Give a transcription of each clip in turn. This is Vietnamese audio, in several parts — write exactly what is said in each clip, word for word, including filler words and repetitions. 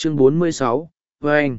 Chương bốn mươi sáu, Vâng!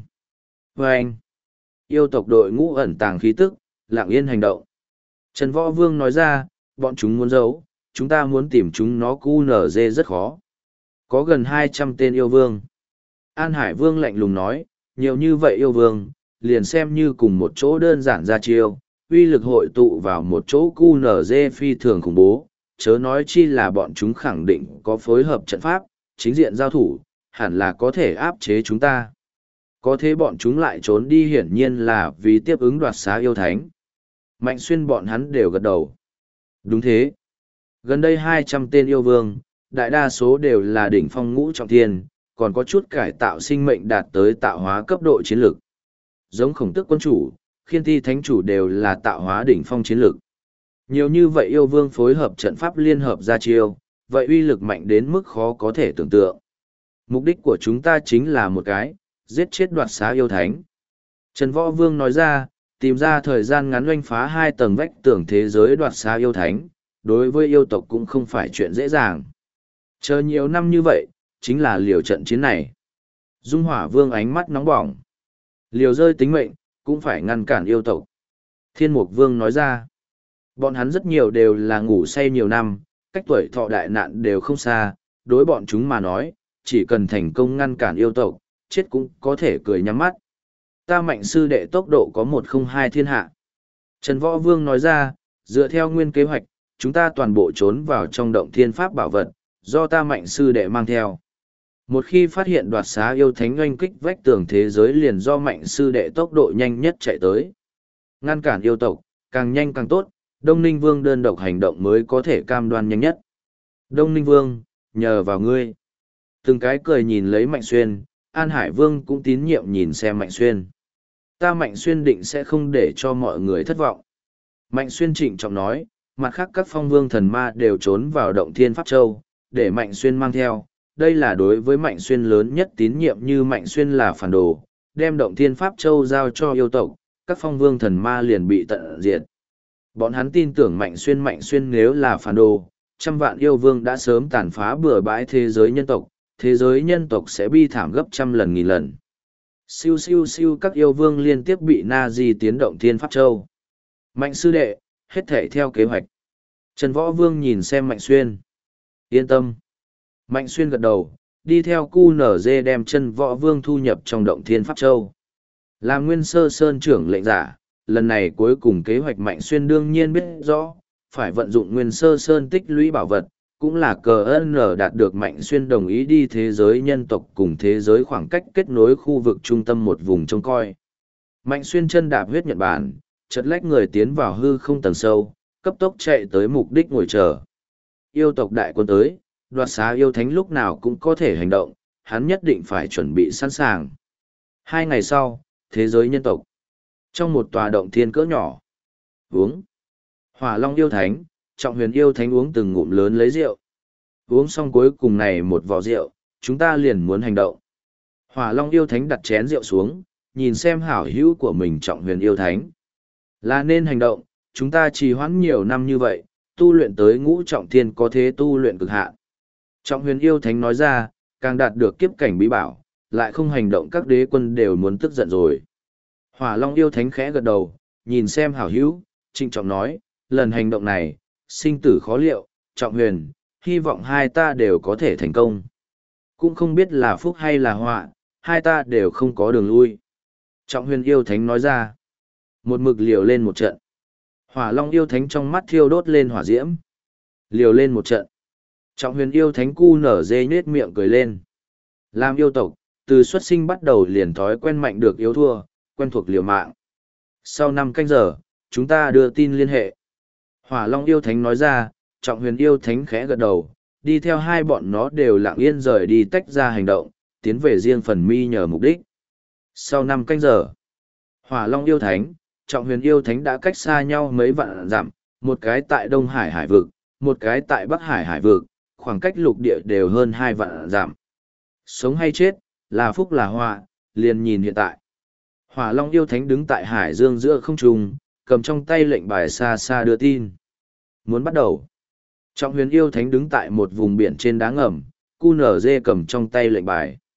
Vâng! Yêu tộc đội ngũ ẩn tàng khí tức, lặng yên hành động. Trần Võ Vương nói ra, bọn chúng muốn giấu, chúng ta muốn tìm chúng nó cu nở dê rất khó. Có gần hai trăm tên yêu vương. An Hải Vương lạnh lùng nói, nhiều như vậy yêu vương, liền xem như cùng một chỗ đơn giản ra chiêu, uy lực hội tụ vào một chỗ cu nở dê phi thường khủng bố, chớ nói chi là bọn chúng khẳng định có phối hợp trận pháp, chính diện giao thủ, hẳn là có thể áp chế chúng ta. Có thế bọn chúng lại trốn đi hiển nhiên là vì tiếp ứng đoạt xá yêu thánh. Mạnh Xuyên bọn hắn đều gật đầu. Đúng thế. Gần đây hai trăm tên yêu vương, đại đa số đều là đỉnh phong ngũ trọng thiên, còn có chút cải tạo sinh mệnh đạt tới tạo hóa cấp độ chiến lược. Giống Khổng Tước quân chủ, Khiên Thi thánh chủ đều là tạo hóa đỉnh phong chiến lược. Nhiều như vậy yêu vương phối hợp trận pháp liên hợp ra chiêu, vậy uy lực mạnh đến mức khó có thể tưởng tượng. Mục đích của chúng ta chính là một cái, giết chết đoạt xá yêu thánh. Trần Võ Vương nói ra, tìm ra thời gian ngắn oanh phá hai tầng vách tường thế giới đoạt xá yêu thánh, đối với yêu tộc cũng không phải chuyện dễ dàng. Chờ nhiều năm như vậy, chính là liều trận chiến này. Dung Hỏa Vương ánh mắt nóng bỏng. Liều rơi tính mệnh, cũng phải ngăn cản yêu tộc. Thiên Mục Vương nói ra, bọn hắn rất nhiều đều là ngủ say nhiều năm, cách tuổi thọ đại nạn đều không xa, đối bọn chúng mà nói, chỉ cần thành công ngăn cản yêu tộc, chết cũng có thể cười nhắm mắt. Ta Mạnh sư đệ tốc độ có một không hai thiên hạ. Trần Võ Vương nói ra, dựa theo nguyên kế hoạch, chúng ta toàn bộ trốn vào trong động thiên pháp bảo vật, do ta Mạnh sư đệ mang theo. Một khi phát hiện đoạt xá yêu thánh oanh kích vách tường thế giới liền do Mạnh sư đệ tốc độ nhanh nhất chạy tới. Ngăn cản yêu tộc, càng nhanh càng tốt, Đông Ninh Vương đơn độc hành động mới có thể cam đoan nhanh nhất. Đông Ninh Vương, nhờ vào ngươi. Từng cái cười nhìn lấy Mạnh Xuyên, An Hải Vương cũng tín nhiệm nhìn xem Mạnh Xuyên. Ta Mạnh Xuyên định sẽ không để cho mọi người thất vọng. Mạnh Xuyên trịnh trọng nói, mặt khác các phong vương thần ma đều trốn vào động thiên Pháp Châu, để Mạnh Xuyên mang theo. Đây là đối với Mạnh Xuyên lớn nhất tín nhiệm như Mạnh Xuyên là phản đồ, đem động thiên Pháp Châu giao cho yêu tộc, các phong vương thần ma liền bị tận diệt. Bọn hắn tin tưởng Mạnh Xuyên Mạnh Xuyên nếu là phản đồ, trăm vạn yêu vương đã sớm tàn phá bừa bãi thế giới nhân tộc, thế giới nhân tộc sẽ bi thảm gấp trăm lần nghìn lần. Siêu siêu siêu các yêu vương liên tiếp bị na di tiến động thiên Pháp Châu. Mạnh sư đệ, hết thể theo kế hoạch. Trần Võ Vương nhìn xem Mạnh Xuyên. Yên tâm. Mạnh Xuyên gật đầu, đi theo cu nở dê đem Trần Võ Vương thu nhập trong động thiên Pháp Châu. Làm Nguyên Sơ Sơn trưởng lệnh giả, lần này cuối cùng kế hoạch Mạnh Xuyên đương nhiên biết rõ, phải vận dụng Nguyên Sơ Sơn tích lũy bảo vật, cũng là cờ ân lờ đạt được Mạnh Xuyên đồng ý đi thế giới nhân tộc cùng thế giới khoảng cách kết nối khu vực trung tâm một vùng trông coi. Mạnh Xuyên chân đạp huyết nhật bản, chợt lách người tiến vào hư không tầng sâu, cấp tốc chạy tới mục đích ngồi chờ. Yêu tộc đại quân tới, đoạt xá yêu thánh lúc nào cũng có thể hành động, hắn nhất định phải chuẩn bị sẵn sàng. Hai ngày sau, thế giới nhân tộc. Trong một tòa động thiên cỡ nhỏ. Uống. Hỏa Long yêu thánh, Trọng Huyền yêu thánh uống từng ngụm lớn lấy rượu. Uống xong cuối cùng này một vò rượu, chúng ta liền muốn hành động. Hỏa Long yêu thánh đặt chén rượu xuống, nhìn xem hảo hữu của mình Trọng Huyền yêu thánh. Là nên hành động, chúng ta trì hoãn nhiều năm như vậy, tu luyện tới ngũ trọng thiên có thế tu luyện cực hạn. Trọng Huyền yêu thánh nói ra, càng đạt được kiếp cảnh bí bảo, lại không hành động các đế quân đều muốn tức giận rồi. Hỏa Long yêu thánh khẽ gật đầu, nhìn xem hảo hữu, trịnh trọng nói, lần hành động này, sinh tử khó liệu, Trọng Huyền, hy vọng hai ta đều có thể thành công. Cũng không biết là phúc hay là họa, hai ta đều không có đường lui. Trọng Huyền yêu thánh nói ra, một mực liều lên một trận. Hỏa Long yêu thánh trong mắt thiêu đốt lên hỏa diễm. Liều lên một trận. Trọng Huyền yêu thánh cu nở dê nhết miệng cười lên. Làm yêu tộc, từ xuất sinh bắt đầu liền thói quen mạnh được yếu thua, quen thuộc liều mạng. Sau năm canh giờ, chúng ta đưa tin liên hệ. Hỏa Long yêu thánh nói ra, Trọng Huyền yêu thánh khẽ gật đầu, đi theo hai bọn nó đều lặng yên rời đi tách ra hành động, tiến về riêng phần mi nhờ mục đích. Sau năm canh giờ, Hỏa Long yêu thánh, Trọng Huyền yêu thánh đã cách xa nhau mấy vạn dặm, một cái tại Đông Hải hải vực, một cái tại Bắc Hải hải vực, khoảng cách lục địa đều hơn hai vạn dặm. Sống hay chết, là phúc là họa, liền nhìn hiện tại. Hỏa Long yêu thánh đứng tại hải dương giữa không trung, cầm trong tay lệnh bài xa xa đưa tin. Muốn bắt đầu. Trọng Huyền yêu thánh đứng tại một vùng biển trên đá ngầm, cu nở dê cầm trong tay lệnh bài.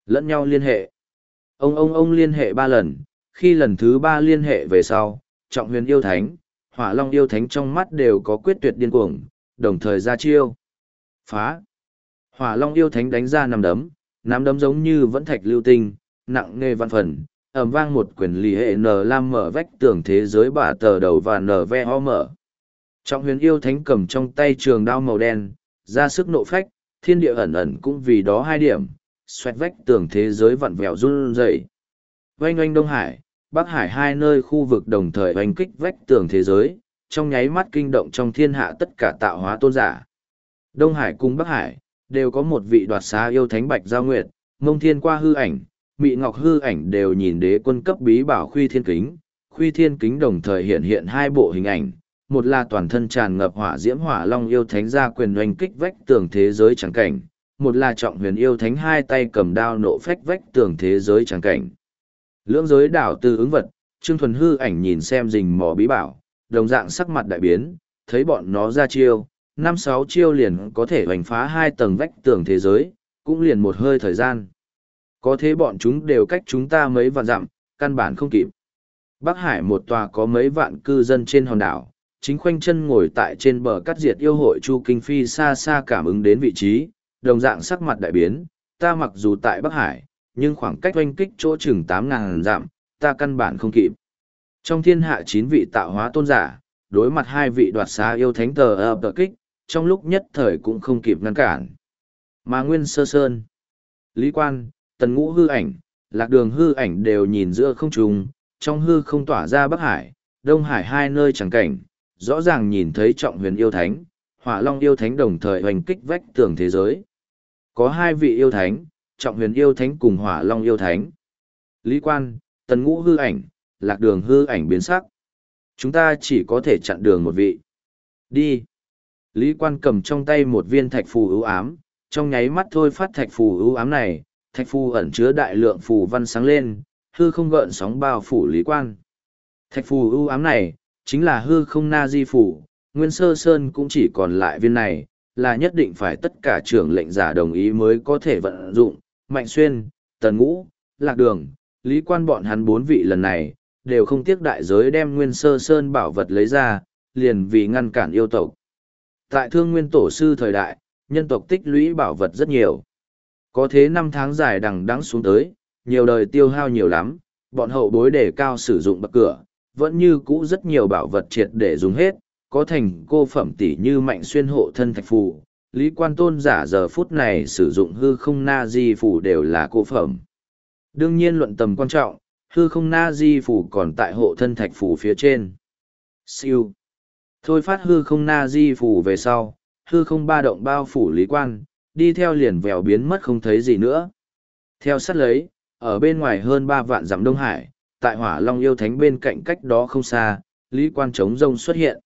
Lẫn nhau liên hệ. Ông ông ông liên hệ ba lần, khi lần thứ ba liên hệ về sau, Trọng Huyền yêu thánh, Hỏa Long yêu thánh trong mắt đều có quyết tuyệt điên cuồng, đồng thời ra chiêu. Phá. Hỏa Long yêu thánh đánh ra nắm đấm, nắm đấm giống như vẫn thạch lưu tinh, nặng nề vạn phần, ầm vang một quyền lì hệ n lam mở vách tường thế giới bả tờ đầu và nở ve ho mở. Trọng Huyền yêu thánh cầm trong tay trường đao màu đen, ra sức nộ phách, thiên địa ẩn ẩn cũng vì đó hai điểm, xoẹt vách tường thế giới vặn vẹo run rẩy. Oanh oanh Đông Hải, Bắc Hải hai nơi khu vực đồng thời oanh kích vách tường thế giới, trong nháy mắt kinh động trong thiên hạ tất cả tạo hóa tôn giả. Đông Hải cùng Bắc Hải, đều có một vị đoạt xá yêu thánh Bạch Giao Nguyệt, Mông Thiên qua hư ảnh, Mị Ngọc hư ảnh đều nhìn đế quân cấp bí bảo Khuy Thiên Kính. Khuy Thiên Kính đồng thời hiện hiện hai bộ hình ảnh, một là toàn thân tràn ngập hỏa diễm Hỏa Long yêu thánh ra quyền oanh kích vách tường thế giới chẳng cảnh, một là Trọng Huyền yêu thánh hai tay cầm đao nộ phách vách tường thế giới chẳng cảnh. Lưỡng giới đảo từ ứng vật, Trương Thuần hư ảnh nhìn xem rình mò bí bảo, đồng dạng sắc mặt đại biến, thấy bọn nó ra chiêu, năm sáu chiêu liền có thể hoành phá hai tầng vách tường thế giới, cũng liền một hơi thời gian. Có thế bọn chúng đều cách chúng ta mấy vạn dặm, căn bản không kịp. Bắc Hải một tòa có mấy vạn cư dân trên hòn đảo, chính khoanh chân ngồi tại trên bờ cắt diệt yêu hội Chu Kinh Phi xa xa cảm ứng đến vị trí, đồng dạng sắc mặt đại biến, ta mặc dù tại Bắc Hải, nhưng khoảng cách oanh kích chỗ chừng tám ngàn dặm, ta căn bản không kịp. Trong thiên hạ chín vị tạo hóa tôn giả, đối mặt hai vị đoạt xá yêu thánh tờ ập tờ kích, trong lúc nhất thời cũng không kịp ngăn cản. Mà Nguyên Sơ Sơn, Lý Quan, Tần Ngũ hư ảnh, Lạc Đường hư ảnh đều nhìn giữa không trung, trong hư không tỏa ra Bắc Hải, Đông Hải hai nơi chẳng cảnh, rõ ràng nhìn thấy Trọng Huyền yêu thánh, Hỏa Long yêu thánh đồng thời hoành kích vách tường thế giới. Có hai vị yêu thánh, Trọng Huyền yêu thánh cùng Hỏa Long yêu thánh. Lý Quan, Tần Ngũ hư ảnh, Lạc Đường hư ảnh biến sắc. Chúng ta chỉ có thể chặn đường một vị. Đi. Lý Quan cầm trong tay một viên thạch phù ưu ám, trong nháy mắt thôi phát thạch phù ưu ám này, thạch phù ẩn chứa đại lượng phù văn sáng lên, hư không gợn sóng bao phủ Lý Quan. Thạch phù ưu ám này, chính là hư không na di phù, Nguyên Sơ Sơn cũng chỉ còn lại viên này, là nhất định phải tất cả trưởng lệnh giả đồng ý mới có thể vận dụng. Mạnh Xuyên, Tần Ngũ, Lạc Đường, Lý Quan bọn hắn bốn vị lần này, đều không tiếc đại giới đem Nguyên Sơ Sơn bảo vật lấy ra, liền vì ngăn cản yêu tộc. Tại Thương Nguyên Tổ sư thời đại, nhân tộc tích lũy bảo vật rất nhiều. Có thế năm tháng dài đằng đẵng xuống tới, nhiều đời tiêu hao nhiều lắm, bọn hậu bối đề cao sử dụng bậc cửa, vẫn như cũ rất nhiều bảo vật triệt để dùng hết, có thành cô phẩm tỷ như Mạnh Xuyên hộ thân thạch phù, Lý Quan tôn giả giờ phút này sử dụng hư không na di phù đều là cô phẩm. Đương nhiên luận tầm quan trọng, hư không na di phù còn tại hộ thân thạch phù phía trên. Siêu. Thôi phát hư không na di phù về sau, hư không ba động bao phủ Lý Quan, đi theo liền vèo biến mất không thấy gì nữa. Theo sát lấy, ở bên ngoài hơn ba vạn dặm Đông Hải, tại Hỏa Long yêu thánh bên cạnh cách đó không xa, Lý Quan trống rông xuất hiện.